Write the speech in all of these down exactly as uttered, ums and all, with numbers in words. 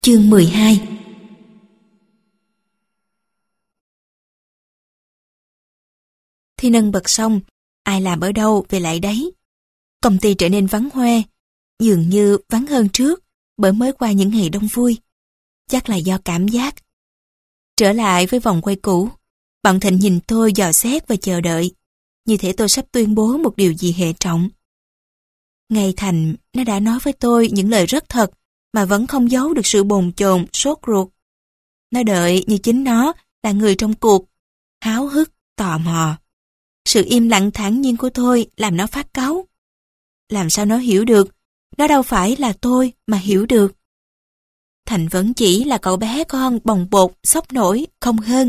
Chương mười hai. Thi nâng bật xong, ai làm ở đâu về lại đấy. Công ty trở nên vắng hoe, dường như vắng hơn trước bởi mới qua những ngày đông vui. Chắc là do cảm giác. Trở lại với vòng quay cũ, bọn Thịnh nhìn tôi dò xét và chờ đợi, như thể tôi sắp tuyên bố một điều gì hệ trọng. Ngày Thành, nó đã nói với tôi những lời rất thật mà vẫn không giấu được sự bồn chồn, sốt ruột. Nó đợi như chính nó là người trong cuộc, háo hức, tò mò. Sự im lặng thản nhiên của tôi làm nó phát cáu. Làm sao nó hiểu được? Nó đâu phải là tôi mà hiểu được. Thành vẫn chỉ là cậu bé con bồng bột, sốc nổi, không hơn.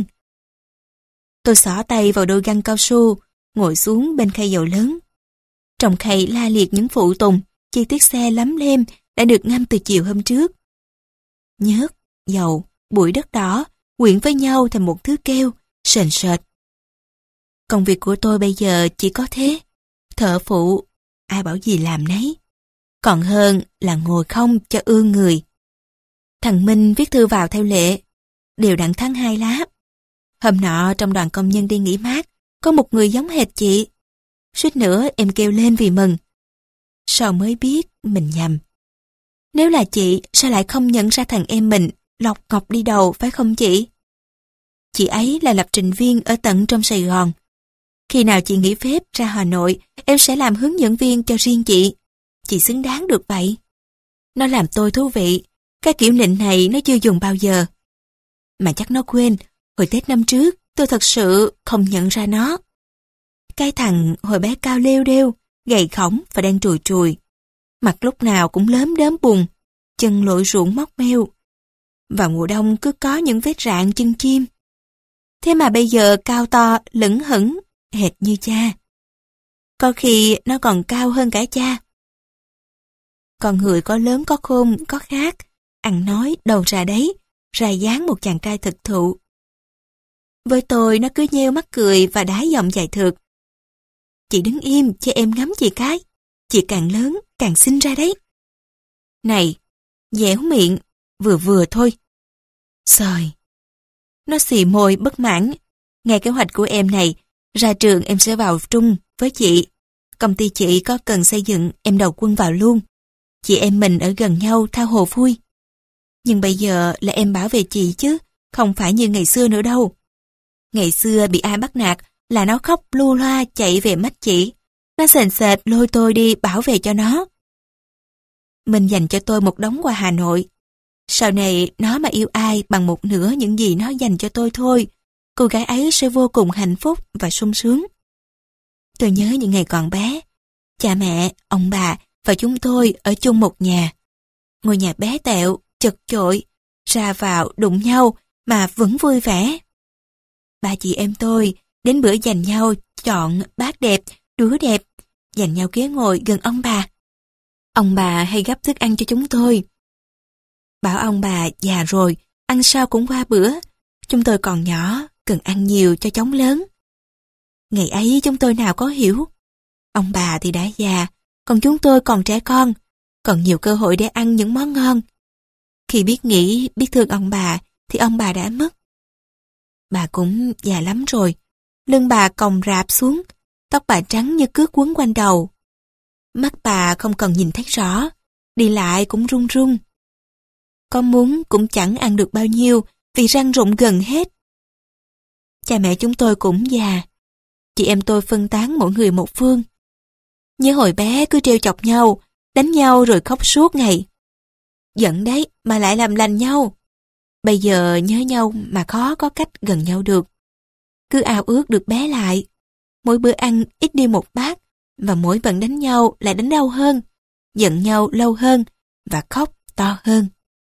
Tôi xỏ tay vào đôi găng cao su, ngồi xuống bên khay dầu lớn. Trong khay la liệt những phụ tùng, chi tiết xe lấm lem đã được ngâm từ chiều hôm trước. Nhớt, dầu, bụi đất đỏ quyện với nhau thành một thứ keo, sền sệt. Công việc của tôi bây giờ chỉ có thế. Thợ phụ, ai bảo gì làm nấy. Còn hơn là ngồi không cho ương người. Thằng Minh viết thư vào theo lệ, đều đặn tháng hai lá. Hôm nọ trong đoàn công nhân đi nghỉ mát, có một người giống hệt chị. Suýt nữa em kêu lên vì mừng. Sau mới biết mình nhầm. Nếu là chị, sao lại không nhận ra thằng em mình lọc ngọc đi đầu, phải không chị? Chị ấy là lập trình viên ở tận trong Sài Gòn. Khi nào chị nghỉ phép ra Hà Nội, em sẽ làm hướng dẫn viên cho riêng chị. Chị xứng đáng được vậy. Nó làm tôi thú vị. Cái kiểu nịnh này nó chưa dùng bao giờ. Mà chắc nó quên, hồi Tết năm trước, tôi thật sự không nhận ra nó. Cái thằng hồi bé cao lêu đêu, gầy khổng và đang trùi trùi. Mặt lúc nào cũng lớm đớm bùn, chân lội ruộng móc meo. Vào mùa đông cứ có những vết rạn chân chim. Thế mà bây giờ cao to, lững hững, hệt như cha. Có khi nó còn cao hơn cả cha. Con người có lớn có khôn, có khác, ăn nói đầu ra đấy, ra dáng một chàng trai thực thụ. Với tôi nó cứ nheo mắt cười và đá giọng dài thượt. Chị đứng im cho em ngắm chị cái. Chị càng lớn càng xinh ra đấy. Này, dẻo miệng, vừa vừa thôi. Xời. Nó xì môi bất mãn. Nghe kế hoạch của em này, ra trường em sẽ vào trung với chị. Công ty chị có cần xây dựng, em đầu quân vào luôn. Chị em mình ở gần nhau tha hồ vui. Nhưng bây giờ là em bảo vệ chị chứ, không phải như ngày xưa nữa đâu. Ngày xưa bị ai bắt nạt là nó khóc lu loa chạy về mách chị. Nó sền sệt lôi tôi đi bảo vệ cho nó. Mình dành cho tôi một đống qua Hà Nội. Sau này nó mà yêu ai bằng một nửa những gì nó dành cho tôi thôi, cô gái ấy sẽ vô cùng hạnh phúc và sung sướng. Tôi nhớ những ngày còn bé, cha mẹ, ông bà và chúng tôi ở chung một nhà. Ngôi nhà bé tẹo, chật chội, ra vào đụng nhau mà vẫn vui vẻ. Ba chị em tôi đến bữa dành nhau chọn bát đẹp, đũa đẹp, dành nhau ghế ngồi gần ông bà. Ông bà hay gắp thức ăn cho chúng tôi. Bảo ông bà già rồi, ăn sao cũng qua bữa. Chúng tôi còn nhỏ, cần ăn nhiều cho chóng lớn. Ngày ấy chúng tôi nào có hiểu. Ông bà thì đã già, còn chúng tôi còn trẻ con, còn nhiều cơ hội để ăn những món ngon. Khi biết nghĩ, biết thương ông bà, thì ông bà đã mất. Bà cũng già lắm rồi, lưng bà còng rạp xuống, tóc bà trắng như cước quấn quanh đầu. Mắt bà không còn nhìn thấy rõ, đi lại cũng run run. Có muốn cũng chẳng ăn được bao nhiêu vì răng rụng gần hết. Cha mẹ chúng tôi cũng già, chị em tôi phân tán mỗi người một phương. Nhớ hồi bé cứ trêu chọc nhau, đánh nhau rồi khóc suốt ngày. Giận đấy mà lại làm lành nhau. Bây giờ nhớ nhau mà khó có cách gần nhau được. Cứ ao ước được bé lại. Mỗi bữa ăn ít đi một bát, và mỗi lần đánh nhau lại đánh đau hơn, giận nhau lâu hơn và khóc to hơn.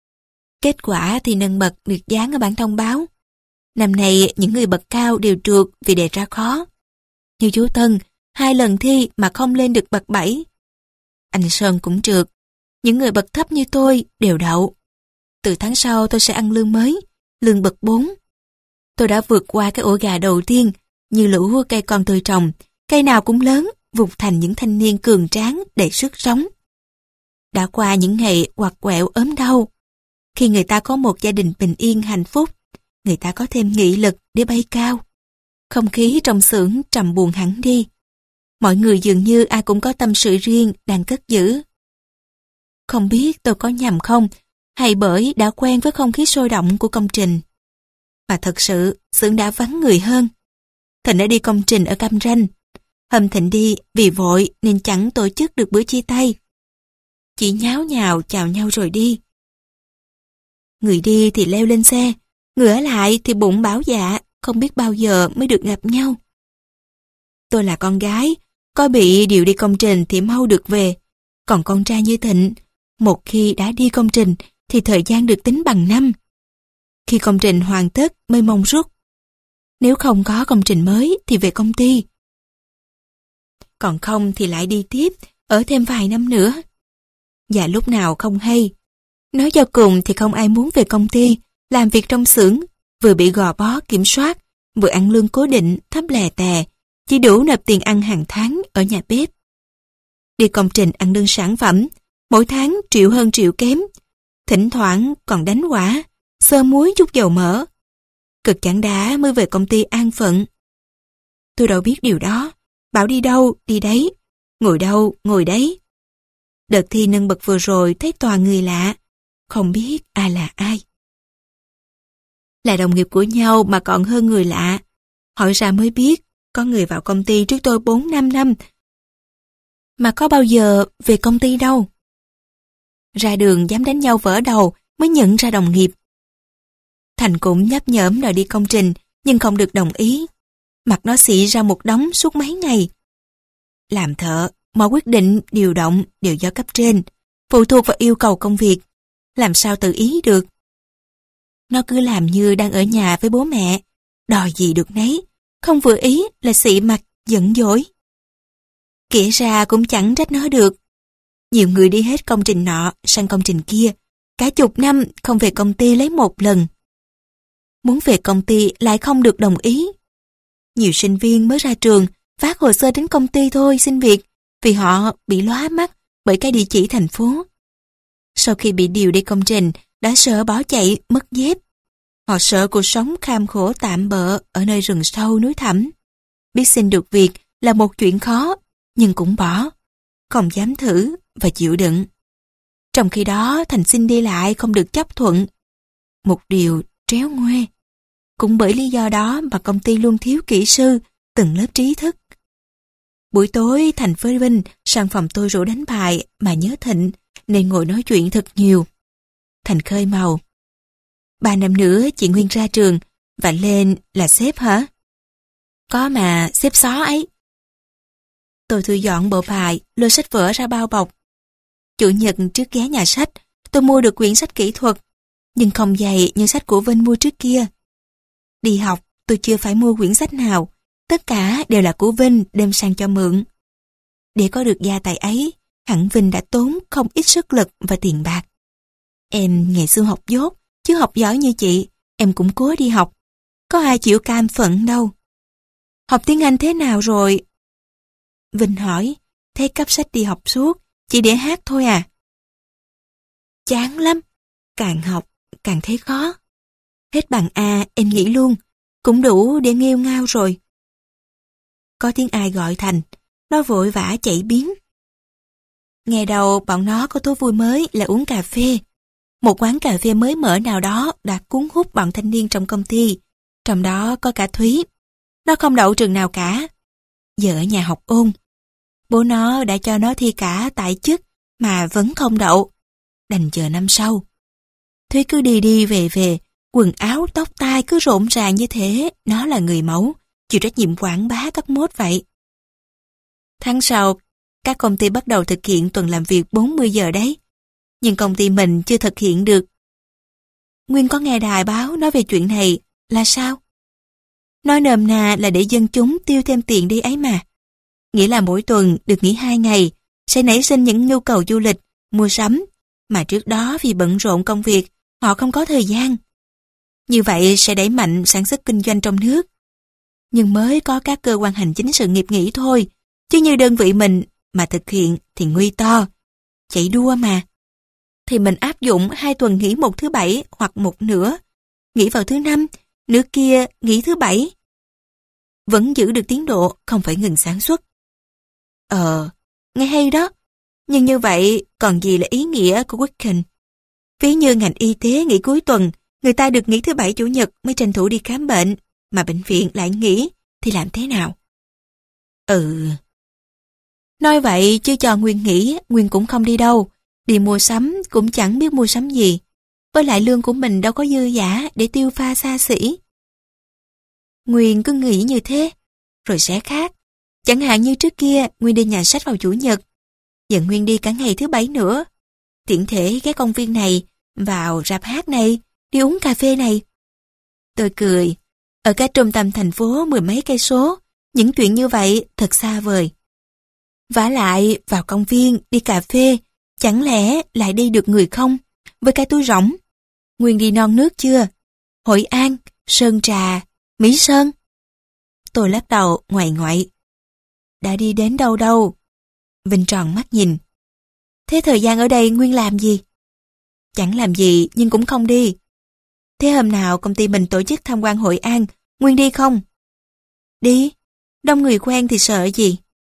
Kết quả thì nâng bậc được dán ở bảng thông báo. Năm nay những người bậc cao đều trượt vì đề ra khó. Như chú Tân, hai lần thi mà không lên được bậc bảy. Anh Sơn cũng trượt. Những người bậc thấp như tôi đều đậu. Từ tháng sau tôi sẽ ăn lương mới, lương bậc bốn. Tôi đã vượt qua cái ổ gà đầu tiên, như lũ cây con tôi trồng, cây nào cũng lớn, vụt thành những thanh niên cường tráng đầy sức sống. Đã qua những ngày quặt quẹo ốm đau. Khi người ta có một gia đình bình yên hạnh phúc, người ta có thêm nghị lực để bay cao. Không khí trong xưởng trầm buồn hẳn đi. Mọi người dường như ai cũng có tâm sự riêng đang cất giữ. Không biết tôi có nhầm không, hay bởi đã quen với không khí sôi động của công trình. Mà thật sự, xưởng đã vắng người hơn. Thịnh đã đi công trình ở Cam Ranh. Hôm Thịnh đi vì vội nên chẳng tổ chức được bữa chia tay. Chỉ nháo nhào chào nhau rồi đi. Người đi thì leo lên xe, người ở lại thì bụng bảo dạ, không biết bao giờ mới được gặp nhau. Tôi là con gái, có bị điều đi công trình thì mau được về. Còn con trai như Thịnh, một khi đã đi công trình thì thời gian được tính bằng năm. Khi công trình hoàn tất mới mong rút. Nếu không có công trình mới thì về công ty. Còn không thì lại đi tiếp, ở thêm vài năm nữa. Và lúc nào không hay. Nói cho cùng thì không ai muốn về công ty, làm việc trong xưởng, vừa bị gò bó kiểm soát, vừa ăn lương cố định, thấp lè tè, chỉ đủ nộp tiền ăn hàng tháng ở nhà bếp. Đi công trình ăn lương sản phẩm, mỗi tháng triệu hơn triệu kém, thỉnh thoảng còn đánh quả, sơ muối chút dầu mỡ. Cực chẳng đã mới về công ty an phận. Tôi đâu biết điều đó, bảo đi đâu, đi đấy, ngồi đâu, ngồi đấy. Đợt thi nâng bậc vừa rồi thấy toàn người lạ, không biết ai là ai. Là đồng nghiệp của nhau mà còn hơn người lạ. Hỏi ra mới biết, có người vào công ty trước tôi bốn năm năm, mà có bao giờ về công ty đâu. Ra đường dám đánh nhau vỡ đầu mới nhận ra đồng nghiệp. Thành cũng nhấp nhởm đòi đi công trình, nhưng không được đồng ý. Mặt nó xị ra một đống suốt mấy ngày. Làm thợ, mọi quyết định, điều động đều do cấp trên, phụ thuộc vào yêu cầu công việc. Làm sao tự ý được? Nó cứ làm như đang ở nhà với bố mẹ, đòi gì được nấy, không vừa ý là xị mặt, giận dỗi. Kể ra cũng chẳng trách nó được. Nhiều người đi hết công trình nọ sang công trình kia, cả chục năm không về công ty lấy một lần. Muốn về công ty lại không được đồng ý. Nhiều sinh viên mới ra trường vác hồ sơ đến công ty thôi xin việc vì họ bị lóa mắt bởi cái địa chỉ thành phố. Sau khi bị điều đi công trình đã sợ bỏ chạy mất dép. Họ sợ cuộc sống kham khổ tạm bợ ở nơi rừng sâu núi thẳm. Biết xin được việc là một chuyện khó nhưng cũng bỏ, không dám thử và chịu đựng. Trong khi đó Thành xin đi lại không được chấp thuận. Một điều tréo ngoe. Cũng bởi lý do đó mà công ty luôn thiếu kỹ sư, từng lớp trí thức. Buổi tối Thành với Vinh sang phòng tôi rủ đánh bài mà nhớ Thịnh nên ngồi nói chuyện thật nhiều. Thành khơi màu. Ba năm nữa chị Nguyên ra trường và lên là sếp hả? Có mà, sếp xó ấy. Tôi thu dọn bộ bài, lôi sách vở ra bao bọc. Chủ nhật trước ghé nhà sách, tôi mua được quyển sách kỹ thuật, nhưng không dày như sách của Vinh mua trước kia. Đi học, tôi chưa phải mua quyển sách nào, tất cả đều là của Vinh đem sang cho mượn. Để có được gia tài ấy, hẳn Vinh đã tốn không ít sức lực và tiền bạc. Em ngày xưa học dốt, chứ học giỏi như chị, em cũng cố đi học. Có ai chịu cam phận đâu. Học tiếng Anh thế nào rồi? Vinh hỏi, thấy cắp sách đi học suốt, chỉ để hát thôi à? Chán lắm, càng học, càng thấy khó. Hết bằng A, em nghĩ luôn, cũng đủ để nghêu ngao rồi. Có tiếng ai gọi Thành, nó vội vã chạy biến. Ngày đầu bọn nó có thú vui mới là uống cà phê. Một quán cà phê mới mở nào đó đã cuốn hút bọn thanh niên trong công ty, trong đó có cả Thúy. Nó không đậu trường nào cả. Giờ ở nhà học ôn. Bố nó đã cho nó thi cả tại chức mà vẫn không đậu. Đành chờ năm sau. Thúy cứ đi đi về về, quần áo tóc tai cứ rộn ràng như thế. Nó là người mẫu, chịu trách nhiệm quảng bá các mốt vậy. Tháng sau, các công ty bắt đầu thực hiện tuần làm việc bốn mươi giờ đấy. Nhưng công ty mình chưa thực hiện được. Nguyên có nghe đài báo nói về chuyện này là sao? Nói nôm na là để dân chúng tiêu thêm tiền đi ấy mà. Nghĩa là mỗi tuần được nghỉ hai ngày, sẽ nảy sinh những nhu cầu du lịch, mua sắm, mà trước đó vì bận rộn công việc, họ không có thời gian. Như vậy sẽ đẩy mạnh sản xuất kinh doanh trong nước. Nhưng mới có các cơ quan hành chính sự nghiệp nghỉ thôi, chứ như đơn vị mình mà thực hiện thì nguy to. Chạy đua mà. thì mình áp dụng hai tuần nghỉ một thứ bảy hoặc một nửa. Nghỉ vào thứ năm, nửa kia nghỉ thứ bảy. Vẫn giữ được tiến độ, không phải ngừng sản xuất. Ờ, nghe hay đó. Nhưng như vậy còn gì là ý nghĩa của weekend? Ví như ngành y tế nghỉ cuối tuần, người ta được nghỉ thứ bảy chủ nhật mới tranh thủ đi khám bệnh, mà bệnh viện lại nghỉ, thì làm thế nào? Ừ. Nói vậy chứ cho Nguyên nghỉ, Nguyên cũng không đi đâu. Đi mua sắm cũng chẳng biết mua sắm gì. Với lại lương của mình đâu có dư dả để tiêu pha xa xỉ. Nguyên cứ nghĩ như thế, rồi sẽ khác. Chẳng hạn như trước kia Nguyên đi nhà sách vào chủ nhật, giờ Nguyên đi cả ngày thứ bảy nữa. Tiện thể ghé công viên này, vào rạp hát này, đi uống cà phê này. Tôi cười, ở cả trung tâm thành phố mười mấy cây số, những chuyện như vậy thật xa vời. Vả lại vào công viên, đi cà phê, chẳng lẽ lại đi được người không? Với cái túi rỗng. Nguyên đi non nước chưa? Hội An, Sơn Trà, Mỹ Sơn. Tôi lắc đầu ngoại ngoại. Đã đi đến đâu đâu? Vinh tròn mắt nhìn. Thế thời gian ở đây Nguyên làm gì? Chẳng làm gì nhưng cũng không đi. Thế hôm nào công ty mình tổ chức tham quan Hội An, Nguyên đi không? Đi, đông người quen thì sợ gì?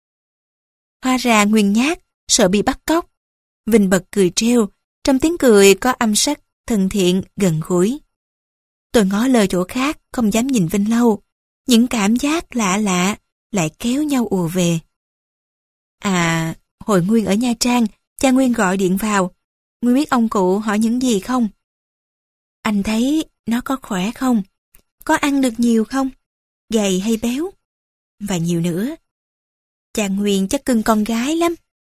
Hóa ra Nguyên nhát, sợ bị bắt cóc. Vinh bật cười trêu, trong tiếng cười có âm sắc, thân thiện, gần gũi. Tôi ngó lơ chỗ khác, không dám nhìn Vinh lâu. Những cảm giác lạ lạ lại kéo nhau ùa về. À, hồi Nguyên ở Nha Trang, cha Nguyên gọi điện vào. Nguyên biết ông cụ hỏi những gì không? Anh thấy nó có khỏe không? Có ăn được nhiều không? Gầy hay béo? Và nhiều nữa. Cha Nguyên chắc cưng con gái lắm.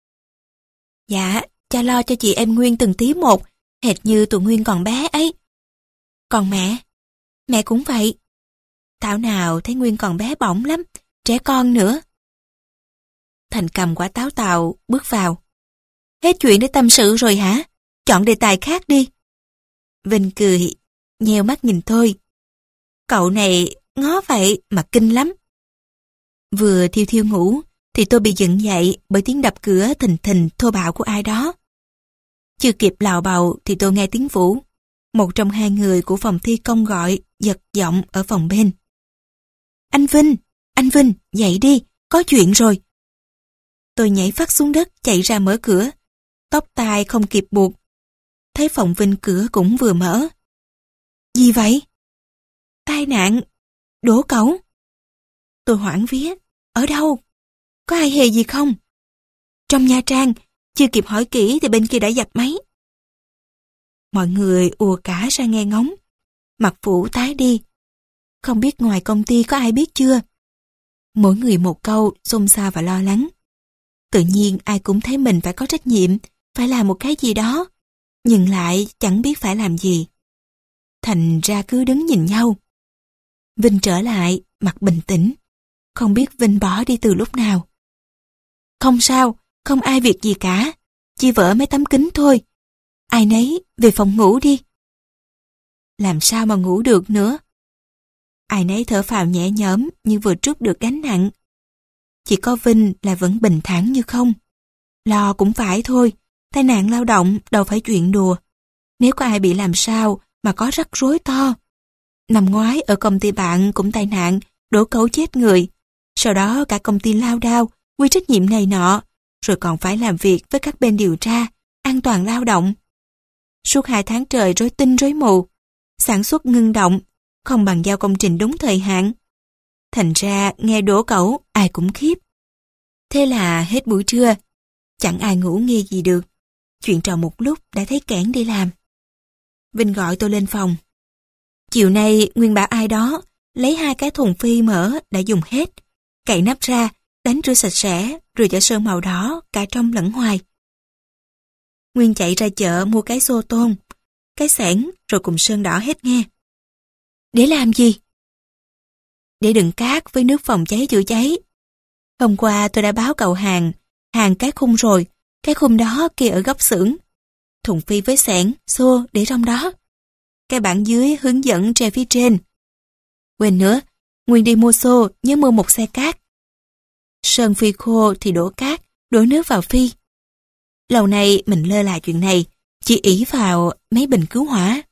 Dạ, cha lo cho chị em Nguyên từng tí một, hệt như tụi Nguyên còn bé ấy. Còn mẹ? Mẹ cũng vậy. Thảo nào thấy Nguyên còn bé bỏng lắm, trẻ con nữa. Thành cầm quả táo tàu, bước vào. Hết chuyện để tâm sự rồi hả? Chọn đề tài khác đi. Vinh cười, nheo mắt nhìn tôi. Cậu này ngó vậy mà kinh lắm. Vừa thiêu thiêu ngủ, thì tôi bị dựng dậy bởi tiếng đập cửa thình thình thô bạo của ai đó. Chưa kịp lào bầu thì tôi nghe tiếng Vũ. Một trong hai người của phòng thi công gọi, giật giọng ở phòng bên. Anh Vinh, anh Vinh, dậy đi, có chuyện rồi. Tôi nhảy phát xuống đất, chạy ra mở cửa. Tóc tai không kịp buộc. Thấy phòng Vinh cửa cũng vừa mở. Gì vậy? Tai nạn, đổ cẩu. Tôi hoảng vía. Ở đâu? Có ai hề gì không? Trong Nha Trang, chưa kịp hỏi kỹ thì bên kia đã dập máy. Mọi người ùa cả ra nghe ngóng. Mặt Vũ tái đi. Không biết ngoài công ty có ai biết chưa? Mỗi người một câu, xôn xao và lo lắng. Tự nhiên ai cũng thấy mình phải có trách nhiệm, phải làm một cái gì đó, nhưng lại chẳng biết phải làm gì. Thành ra cứ đứng nhìn nhau. Vinh trở lại, mặt bình tĩnh. Không biết Vinh bỏ đi từ lúc nào. Không sao, không ai việc gì cả. Chỉ vỡ mấy tấm kính thôi. Ai nấy về phòng ngủ đi. Làm sao mà ngủ được nữa. Ai nấy thở phào nhẹ nhõm như vừa trút được gánh nặng. Chỉ có Vinh là vẫn bình thản như không. Lo cũng phải thôi. Tai nạn lao động đâu phải chuyện đùa. Nếu có ai bị làm sao mà có rắc rối to. Năm ngoái ở công ty bạn cũng tai nạn, đổ cẩu chết người. Sau đó cả công ty lao đao, quy trách nhiệm này nọ, rồi còn phải làm việc với các bên điều tra, an toàn lao động. Suốt hai tháng trời rối tinh rối mù, sản xuất ngưng động, không bàn giao công trình đúng thời hạn. Thành ra nghe đổ cẩu ai cũng khiếp. Thế là hết buổi trưa, chẳng ai ngủ nghe gì được. Chuyện trò một lúc đã thấy kẽn đi làm. Vinh gọi tôi lên phòng. Chiều nay Nguyên bảo ai đó lấy hai cái thùng phi mỡ đã dùng hết, cậy nắp ra, đánh rửa sạch sẽ, rồi cho sơn màu đỏ cả trong lẫn ngoài. Nguyên chạy ra chợ mua cái xô tôn, cái xẻng rồi cùng sơn đỏ hết nghe. Để làm gì? Để đựng cát với nước phòng cháy chữa cháy. Hôm qua tôi đã báo cậu hàng, hàng cái khung rồi, cái khung đó kia ở góc xưởng. Thùng phi với xẻng, xô để trong đó. Cái bảng dưới hướng dẫn treo phía trên. Quên nữa, Nguyên đi mua xô, nhớ mua một xe cát. Sơn phi khô thì đổ cát, đổ nước vào phi. Lâu nay mình lơ là chuyện này, Chị ỷ vào mấy bình cứu hỏa.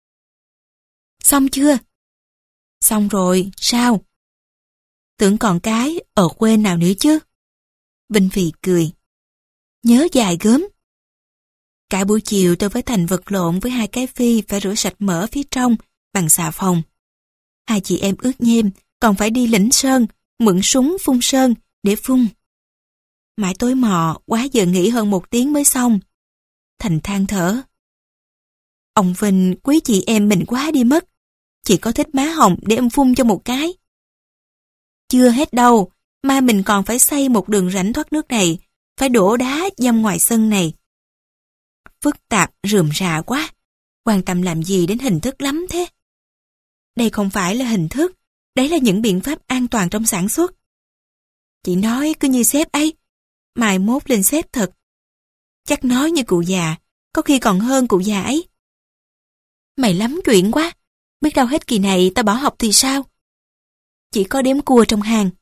Xong chưa? Xong rồi, sao? Tưởng còn cái, ở quên nào nữa chứ? Vinh phì cười. Nhớ dài gớm. Cả buổi chiều tôi với Thành vật lộn với hai cái phi phải rửa sạch mỡ phía trong bằng xà phòng. Hai chị em ướt nhem, còn phải đi lĩnh sơn, mượn súng phun sơn để phun. Mãi tối mò, quá giờ nghỉ hơn một tiếng mới xong. Thành than thở. Ông Vinh quý chị em mình quá đi mất. Chị có thích má hồng để em phun cho một cái. Chưa hết đâu, mai mình còn phải xây một đường rãnh thoát nước này, phải đổ đá dăm ngoài sân này. Phức tạp, rườm rà quá, quan tâm làm gì đến hình thức lắm thế. Đây không phải là hình thức, đấy là những biện pháp an toàn trong sản xuất. Chị nói cứ như sếp ấy, mai mốt lên sếp thật. Chắc nói như cụ già, có khi còn hơn cụ già ấy. Mày lắm chuyện quá, biết đâu hết kỳ này tao bỏ học thì sao? Chỉ có đếm cua trong hàng.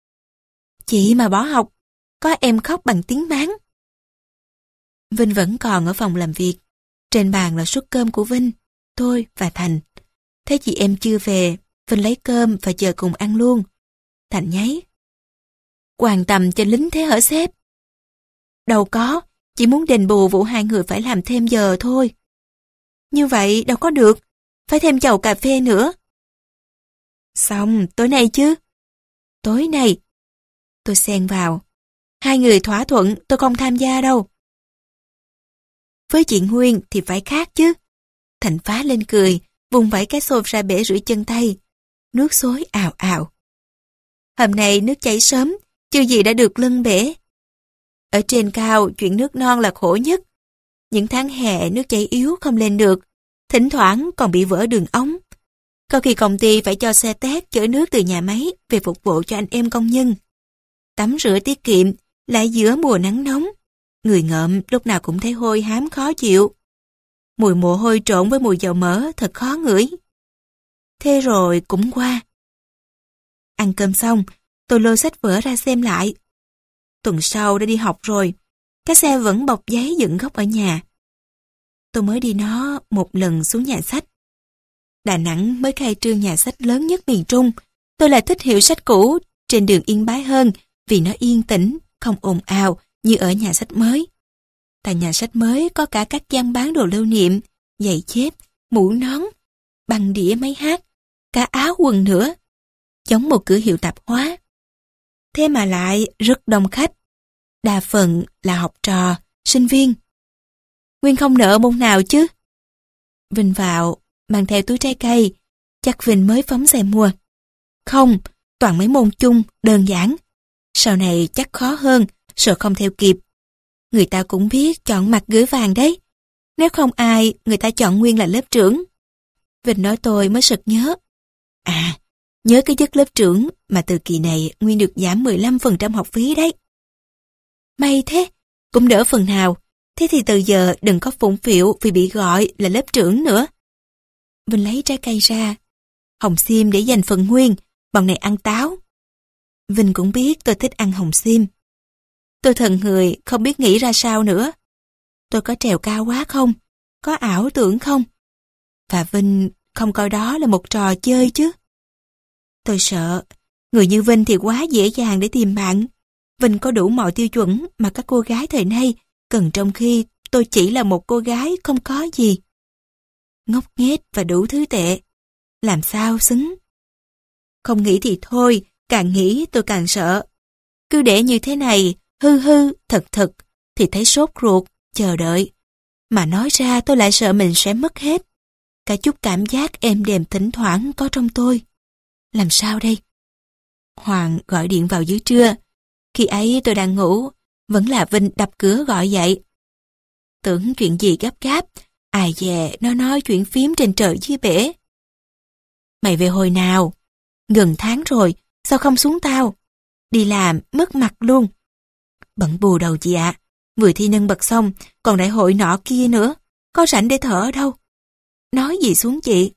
Chị mà bỏ học, có em khóc bằng tiếng máng. Vinh vẫn còn ở phòng làm việc. Trên bàn là suất cơm của Vinh, tôi và Thành. Thấy chị em chưa về, Vinh lấy cơm và chờ cùng ăn luôn. Thành nháy. Quan tâm cho lính thế hả sếp? Đâu có, chỉ muốn đền bù vụ hai người phải làm thêm giờ thôi. Như vậy đâu có được, phải thêm chầu cà phê nữa. Xong, tối nay chứ? Tối nay. Tôi xen vào. Hai người thỏa thuận tôi không tham gia đâu. Với chị Nguyên thì phải khác chứ. Thành phá lên cười, vùng vẫy cái xô ra bể rửa chân tay. Nước xối ào ào. Hôm nay nước chảy sớm, chưa gì đã được lân bể. Ở trên cao, chuyện nước non là khổ nhất. Những tháng hè nước chảy yếu không lên được, thỉnh thoảng còn bị vỡ đường ống. Có khi công ty phải cho xe tét chở nước từ nhà máy về phục vụ cho anh em công nhân. Tắm rửa tiết kiệm, lại giữa mùa nắng nóng. Người ngợm lúc nào cũng thấy hôi hám khó chịu. Mùi mồ hôi trộn với mùi dầu mỡ thật khó ngửi. Thế rồi cũng qua. Ăn cơm xong, tôi lôi sách vở ra xem lại. Tuần sau đã đi học rồi, cái xe vẫn bọc giấy dựng góc ở nhà. Tôi mới đi nó một lần xuống nhà sách. Đà Nẵng mới khai trương nhà sách lớn nhất miền Trung. Tôi lại thích hiệu sách cũ trên đường Yên Bái hơn vì nó yên tĩnh, không ồn ào như ở nhà sách mới. Tại nhà sách mới có cả các gian bán đồ lưu niệm, giày dép, mũ nón, băng đĩa máy hát, cả áo quần nữa. Giống một cửa hiệu tạp hóa. Thế mà lại rất đông khách. Đa phần là học trò, sinh viên. Nguyên không nợ môn nào chứ? Vinh vào, mang theo túi trái cây. Chắc Vinh mới phóng xe mua. Không, toàn mấy môn chung, đơn giản. Sau này chắc khó hơn, sợ không theo kịp. Người ta cũng biết chọn mặt gửi vàng đấy. Nếu không ai, người ta chọn Nguyên là lớp trưởng. Vinh nói tôi mới sực nhớ. À, nhớ cái chức lớp trưởng mà từ kỳ này Nguyên được giảm mười lăm phần trăm học phí đấy. May thế, cũng đỡ phần nào. Thế thì từ giờ đừng có phụng phịu vì bị gọi là lớp trưởng nữa. Vinh lấy trái cây ra. Hồng xiêm để dành phần Nguyên, bọn này ăn táo. Vinh cũng biết tôi thích ăn hồng xiêm. Tôi thần người không biết nghĩ ra sao nữa. Tôi có trèo cao quá không? Có ảo tưởng không? Và Vinh không coi đó là một trò chơi chứ. Tôi sợ, người như Vinh thì quá dễ dàng để tìm bạn. Vinh có đủ mọi tiêu chuẩn mà các cô gái thời nay cần, trong khi tôi chỉ là một cô gái không có gì. Ngốc nghếch và đủ thứ tệ. Làm sao xứng? Không nghĩ thì thôi, càng nghĩ tôi càng sợ. Cứ để như thế này, hư hư, thật thật, thì thấy sốt ruột, chờ đợi. Mà nói ra tôi lại sợ mình sẽ mất hết. Cả chút cảm giác êm đềm thỉnh thoảng có trong tôi. Làm sao đây? Hoàng gọi điện vào giữa trưa. Khi ấy tôi đang ngủ, vẫn là Vinh đập cửa gọi dậy. Tưởng chuyện gì gấp gáp, ai dè nó nói chuyện phím trên trời dưới bể. Mày về hồi nào? Gần tháng rồi, sao không xuống tao? Đi làm, mất mặt luôn. Bận bù đầu chị ạ, vừa thi nâng bậc xong, còn đại hội nọ kia nữa, có rảnh để thở ở đâu? Nói gì xuống chị?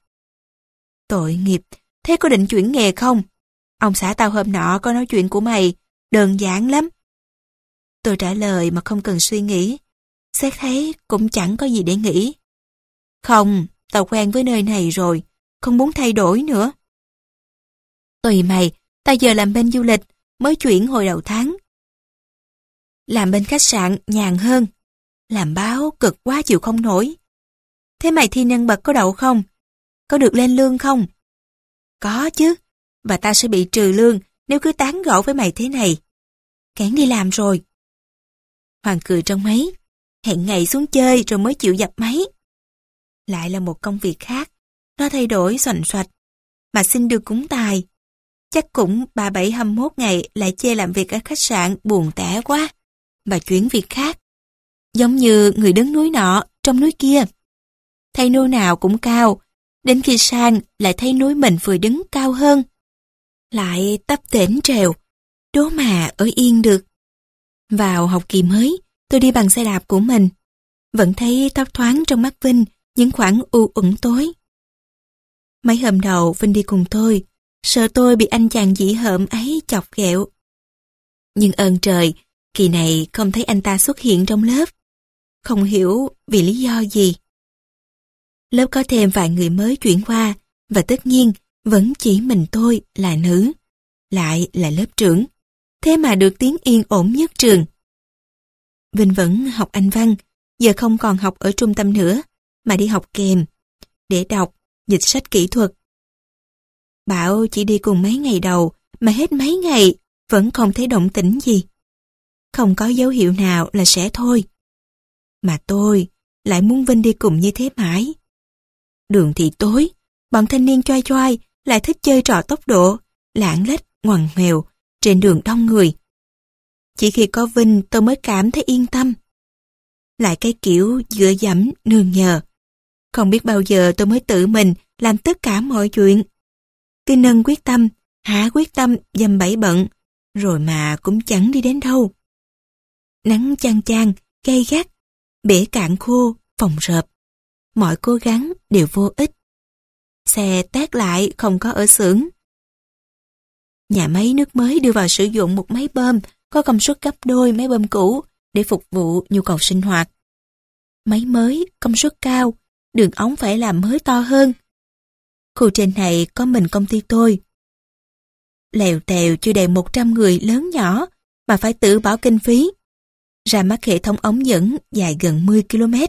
Tội nghiệp, thế có định chuyển nghề không? Ông xã tao hôm nọ có nói chuyện của mày, đơn giản lắm. Tôi trả lời mà không cần suy nghĩ. xét thấy cũng chẳng có gì để nghĩ. Không, tao quen với nơi này rồi, không muốn thay đổi nữa. Tùy mày, tao giờ làm bên du lịch, mới chuyển hồi đầu tháng. Làm bên khách sạn nhàn hơn, làm báo cực quá chịu không nổi. Thế mày thi nhân bậc có đậu không? Có được lên lương không? Có chứ, và tao sẽ bị trừ lương nếu cứ tán gẫu với mày thế này. Cản đi làm rồi. Hoàng cười trong máy, hẹn ngày xuống chơi rồi mới chịu dập máy. Lại là một công việc khác, nó thay đổi xoành xoạch, mà xin được cũng tài. Chắc cũng ba bảy hăm mốt ngày lại chê làm việc ở khách sạn buồn tẻ quá, và chuyển việc khác. Giống như người đứng núi nọ, trong núi kia. Thấy núi nào cũng cao, đến khi sang lại thấy núi mình vừa đứng cao hơn. Lại tấp tễnh trèo, đố mà ở yên được. Vào học kỳ mới, tôi đi bằng xe đạp của mình. Vẫn thấy thấp thoáng trong mắt Vinh những khoảng u uẩn tối. Mấy hôm đầu Vinh đi cùng tôi, sợ tôi bị anh chàng dĩ hợm ấy chọc ghẹo. Nhưng ơn trời, kỳ này không thấy anh ta xuất hiện trong lớp. Không hiểu vì lý do gì. Lớp có thêm vài người mới chuyển qua, và tất nhiên vẫn chỉ mình tôi là nữ, lại là lớp trưởng. Thế mà được tiếng yên ổn nhất trường. Vinh vẫn học Anh văn, giờ không còn học ở trung tâm nữa, mà đi học kèm, để đọc, dịch sách kỹ thuật. Bảo chỉ đi cùng mấy ngày đầu, mà hết mấy ngày vẫn không thấy động tĩnh gì. Không có dấu hiệu nào là sẽ thôi. Mà tôi lại muốn Vinh đi cùng như thế mãi. Đường thì tối, bọn thanh niên choai choai lại thích chơi trò tốc độ, lạng lách, ngoằn ngoèo, trên đường đông người. Chỉ khi có Vinh tôi mới cảm thấy yên tâm. Lại cái kiểu dựa dẫm, nương nhờ. Không biết bao giờ tôi mới tự mình làm tất cả mọi chuyện. Cứ nâng quyết tâm, hạ quyết tâm, dầm bẫy bận, rồi mà cũng chẳng đi đến đâu. Nắng chang chang, gay gắt, bể cạn khô, phòng rợp. Mọi cố gắng đều vô ích. Xe tát lại không có ở xưởng. Nhà máy nước mới đưa vào sử dụng một máy bơm có công suất gấp đôi máy bơm cũ để phục vụ nhu cầu sinh hoạt. Máy mới, công suất cao, đường ống phải làm mới to hơn. Khu trên này có mình công ty tôi. Lèo tèo chưa đầy một trăm người lớn nhỏ mà phải tự bỏ kinh phí. Ra mắt hệ thống ống dẫn dài gần mười ki lô mét.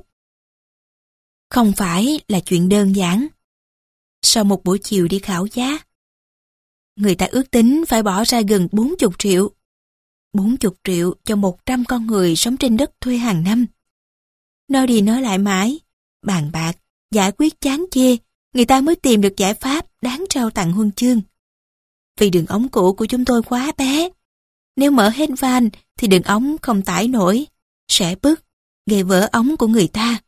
Không phải là chuyện đơn giản. Sau một buổi chiều đi khảo giá, người ta ước tính phải bỏ ra gần bốn mươi triệu. bốn mươi triệu cho một trăm con người sống trên đất thuê hàng năm. Nói đi nói lại mãi, bàn bạc, giải quyết chán chê, người ta mới tìm được giải pháp đáng trao tặng huân chương. Vì đường ống cũ của chúng tôi quá bé. Nếu mở hết van thì đường ống không tải nổi, sẽ bứt, gây vỡ ống của người ta.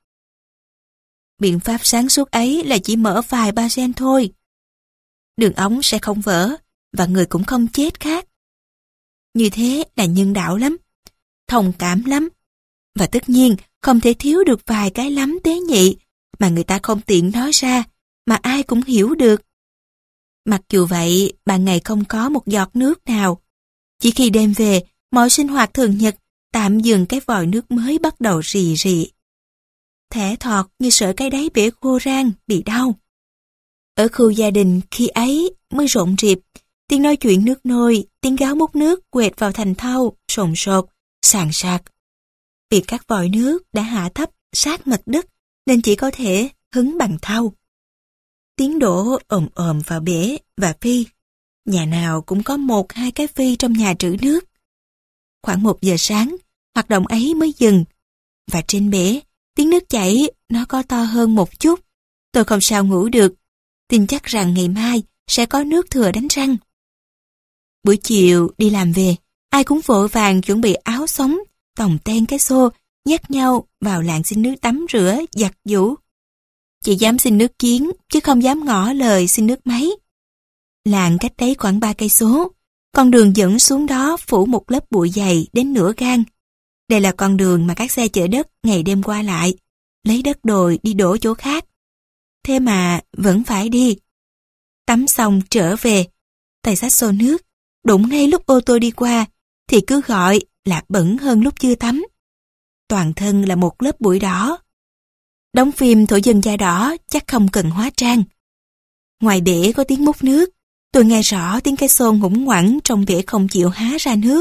Biện pháp sáng suốt ấy là chỉ mở vài ba gen thôi. Đường ống sẽ không vỡ, và người cũng không chết khác. Như thế là nhân đạo lắm, thông cảm lắm, và tất nhiên không thể thiếu được vài cái lắm tế nhị mà người ta không tiện nói ra, mà ai cũng hiểu được. Mặc dù vậy, ban ngày không có một giọt nước nào. Chỉ khi đêm về, mọi sinh hoạt thường nhật tạm dừng cái vòi nước mới bắt đầu rì rì. Thẻ thọt như sợ cái đáy bể khô rang, bị đau. Ở khu gia đình khi ấy mới rộn rịp, tiếng nói chuyện nước nôi, tiếng gáo múc nước quẹt vào thành thau, sồn sột, sàn sạc. Vì các vòi nước đã hạ thấp sát mặt đất nên chỉ có thể hứng bằng thau. Tiếng đổ ồm ồm vào bể và phi. Nhà nào cũng có một hai cái phi trong nhà trữ nước. Khoảng một giờ sáng, hoạt động ấy mới dừng. Và trên bể, tiếng nước chảy nó có to hơn một chút. Tôi không sao ngủ được, tin chắc rằng ngày mai sẽ có nước thừa đánh răng. Buổi chiều đi làm về, ai cũng vội vàng chuẩn bị áo sống, tòng ten cái xô, nhét nhau vào làng xin nước tắm rửa, giặt giũ. Chỉ dám xin nước kiến, chứ không dám ngỏ lời xin nước máy. Làng cách đấy khoảng ba cây số, con đường dẫn xuống đó phủ một lớp bụi dày đến nửa gang. Đây là con đường mà các xe chở đất ngày đêm qua lại, lấy đất đồi đi đổ chỗ khác. Thế mà vẫn phải đi. Tắm xong trở về, tay xách xô nước, đụng ngay lúc ô tô đi qua, thì cứ gọi là bẩn hơn lúc chưa tắm. toàn thân là một lớp bụi đỏ. Đóng phim thổ dân da đỏ chắc không cần hóa trang. Ngoài bể có tiếng múc nước, tôi nghe rõ tiếng cái xôn hủng hoẳng trong bể không chịu há ra nước.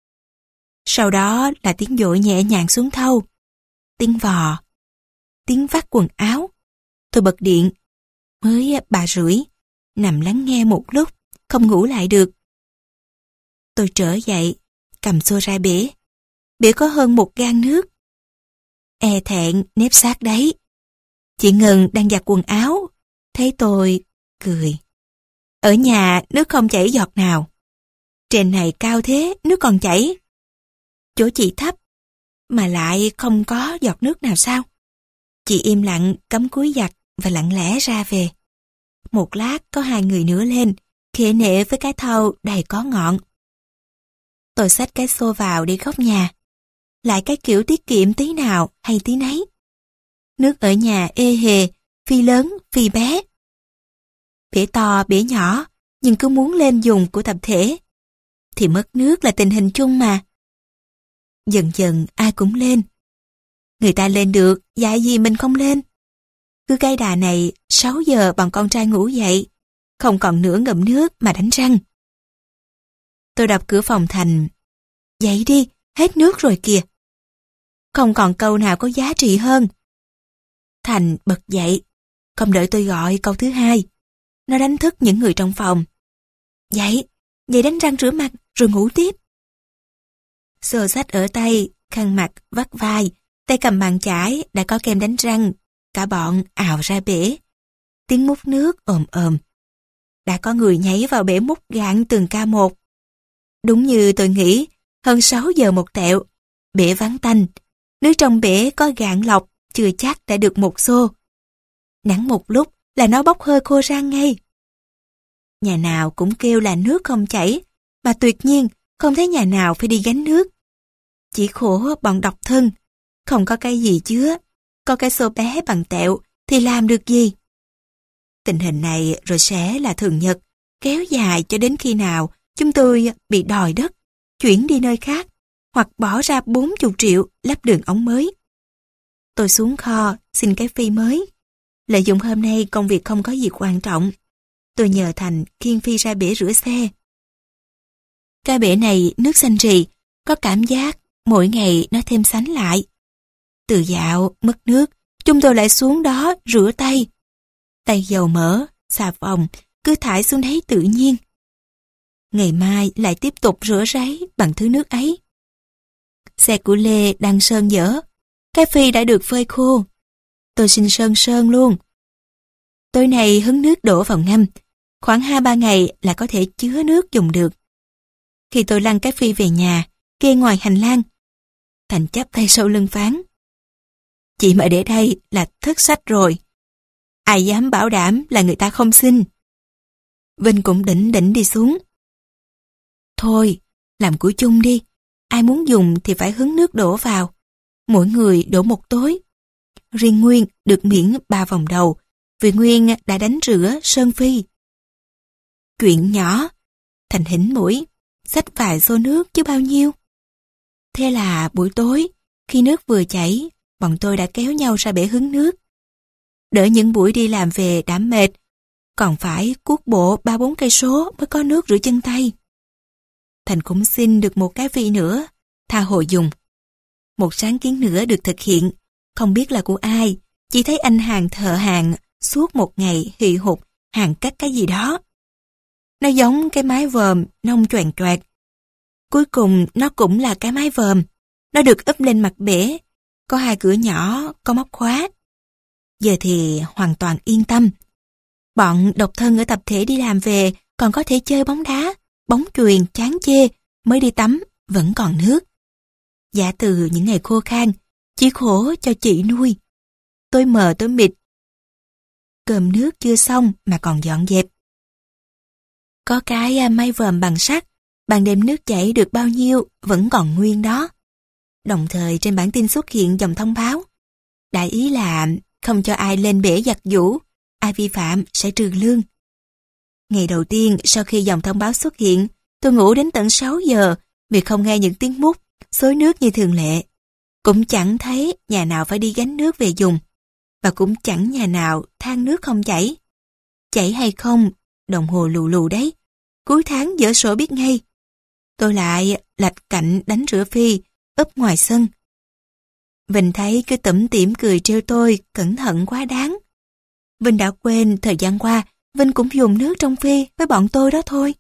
Sau đó là tiếng dội nhẹ nhàng xuống thau, tiếng vò, tiếng vắt quần áo. Tôi bật điện, mới ba rưỡi, nằm lắng nghe một lúc, không ngủ lại được. Tôi trở dậy, cầm xô ra bể. Bể có hơn một gang nước. E thẹn nép sát đấy. Chị Ngân đang giặt quần áo, thấy tôi, cười. Ở nhà nước không chảy giọt nào. Trên này cao thế, nước còn chảy. Chỗ chị thấp, mà lại không có giọt nước nào sao? Chị im lặng cắm cúi giặt và lặng lẽ ra về. Một lát có hai người nữa lên, khệ nệ với cái thau đầy có ngọn. Tôi xách cái xô vào đi góc nhà. Lại cái kiểu tiết kiệm tí nào hay tí nấy. Nước ở nhà ê hề, phi lớn, phi bé. Bể to, bể nhỏ, nhưng cứ muốn lên dùng của tập thể. Thì mất nước là tình hình chung mà. Dần dần ai cũng lên. Người ta lên được, dạy gì mình không lên. Cứ cái đà này, sáu giờ bọn con trai ngủ dậy, không còn nửa ngụm nước mà đánh răng. Tôi đập cửa phòng Thành. Dậy đi, hết nước rồi kìa. Không còn câu nào có giá trị hơn. Thành bật dậy, không đợi tôi gọi câu thứ hai. Nó đánh thức những người trong phòng. Dậy, dậy đánh răng rửa mặt rồi ngủ tiếp. Xô xách ở tay, khăn mặt, vắt vai, tay cầm bàn chải đã có kem đánh răng. Cả bọn ào ra bể. Tiếng múc nước ồm ồm. Đã có người nhảy vào bể múc gạn từng ca một. Đúng như tôi nghĩ, hơn sáu giờ một tẹo, bể vắng tanh. Nước trong bể có gạn lọc, chưa chắc đã được một xô. Nắng một lúc là nó bốc hơi khô ra ngay. Nhà nào cũng kêu là nước không chảy, mà tuyệt nhiên không thấy nhà nào phải đi gánh nước. Chỉ khổ bọn độc thân, không có cái gì chứa, có cái xô bé bằng tẹo thì làm được gì. Tình hình này rồi sẽ là thường nhật, kéo dài cho đến khi nào chúng tôi bị đòi đất, chuyển đi nơi khác, hoặc bỏ ra bốn mươi triệu lắp đường ống mới. Tôi xuống kho xin cái phi mới. Lợi dụng hôm nay công việc không có gì quan trọng, tôi nhờ Thành khiêng phi ra bể rửa xe. Cái bể này nước xanh rì, có cảm giác mỗi ngày nó thêm sánh lại. Từ dạo mất nước, chúng tôi lại xuống đó rửa tay. Tay dầu mỡ, xà phòng cứ thải xuống đấy tự nhiên. Ngày mai lại tiếp tục rửa ráy bằng thứ nước ấy. Xe của Lê đang sơn dở, cái phi đã được phơi khô. Tôi xin sơn sơn luôn. Tối nay hứng nước đổ vào ngâm, khoảng hai ba ngày là có thể chứa nước dùng được. Khi tôi lăn cái phi về nhà, kê ngoài hành lang, Thành chắp tay sau lưng phán: Chị mà để đây là thất sách rồi. Ai dám bảo đảm là người ta không xin. Vinh cũng đỉnh đỉnh đi xuống. Thôi, làm của chung đi. Ai muốn dùng thì phải hứng nước đổ vào. Mỗi người đổ một tối. Riêng Nguyên được miễn ba vòng đầu, vì Nguyên đã đánh rửa sơn phi. Chuyện nhỏ, Thành hỉnh mũi, xách vài xô nước chứ bao nhiêu. Thế là buổi tối, khi nước vừa chảy, bọn tôi đã kéo nhau ra bể hứng nước. Đỡ những buổi đi làm về đã mệt, còn phải cuốc bộ ba bốn cây số mới có nước rửa chân tay. Thành cũng xin được một cái phi nữa, tha hồ dùng. Một sáng kiến nữa được thực hiện, không biết là của ai, chỉ thấy anh hàng thợ hàng suốt một ngày hì hục hàng cắt cái gì đó. Nó giống cái mái vòm nông choàng choạc. Cuối cùng nó cũng là cái mái vòm. Nó được úp lên mặt bể, có hai cửa nhỏ, có móc khóa. Giờ thì hoàn toàn yên tâm. Bọn độc thân ở tập thể đi làm về còn có thể chơi bóng đá, bóng chuyền, chán chê, mới đi tắm, vẫn còn nước. Giả từ những ngày khô khan, chỉ khổ cho chị nuôi. Tôi mờ tôi mịt. Cơm nước chưa xong mà còn dọn dẹp. Có cái mái vòm bằng sắt, ban đêm nước chảy được bao nhiêu vẫn còn nguyên đó. Đồng thời trên bản tin xuất hiện dòng thông báo. Đại ý là không cho ai lên bể giặt giũ, ai vi phạm sẽ trừ lương. Ngày đầu tiên sau khi dòng thông báo xuất hiện, tôi ngủ đến tận sáu giờ vì không nghe những tiếng mút, xối nước như thường lệ. Cũng chẳng thấy nhà nào phải đi gánh nước về dùng, và cũng chẳng nhà nào than nước không chảy. Chảy hay không, đồng hồ lù lù đấy, cuối tháng dở sổ biết ngay. Tôi lại lạch cạnh đánh rửa Phi, úp ngoài sân. Vinh thấy cứ tủm tỉm cười trêu tôi, cẩn thận quá đáng. Vinh đã quên thời gian qua, Vinh cũng dùng nước trong Phi với bọn tôi đó thôi.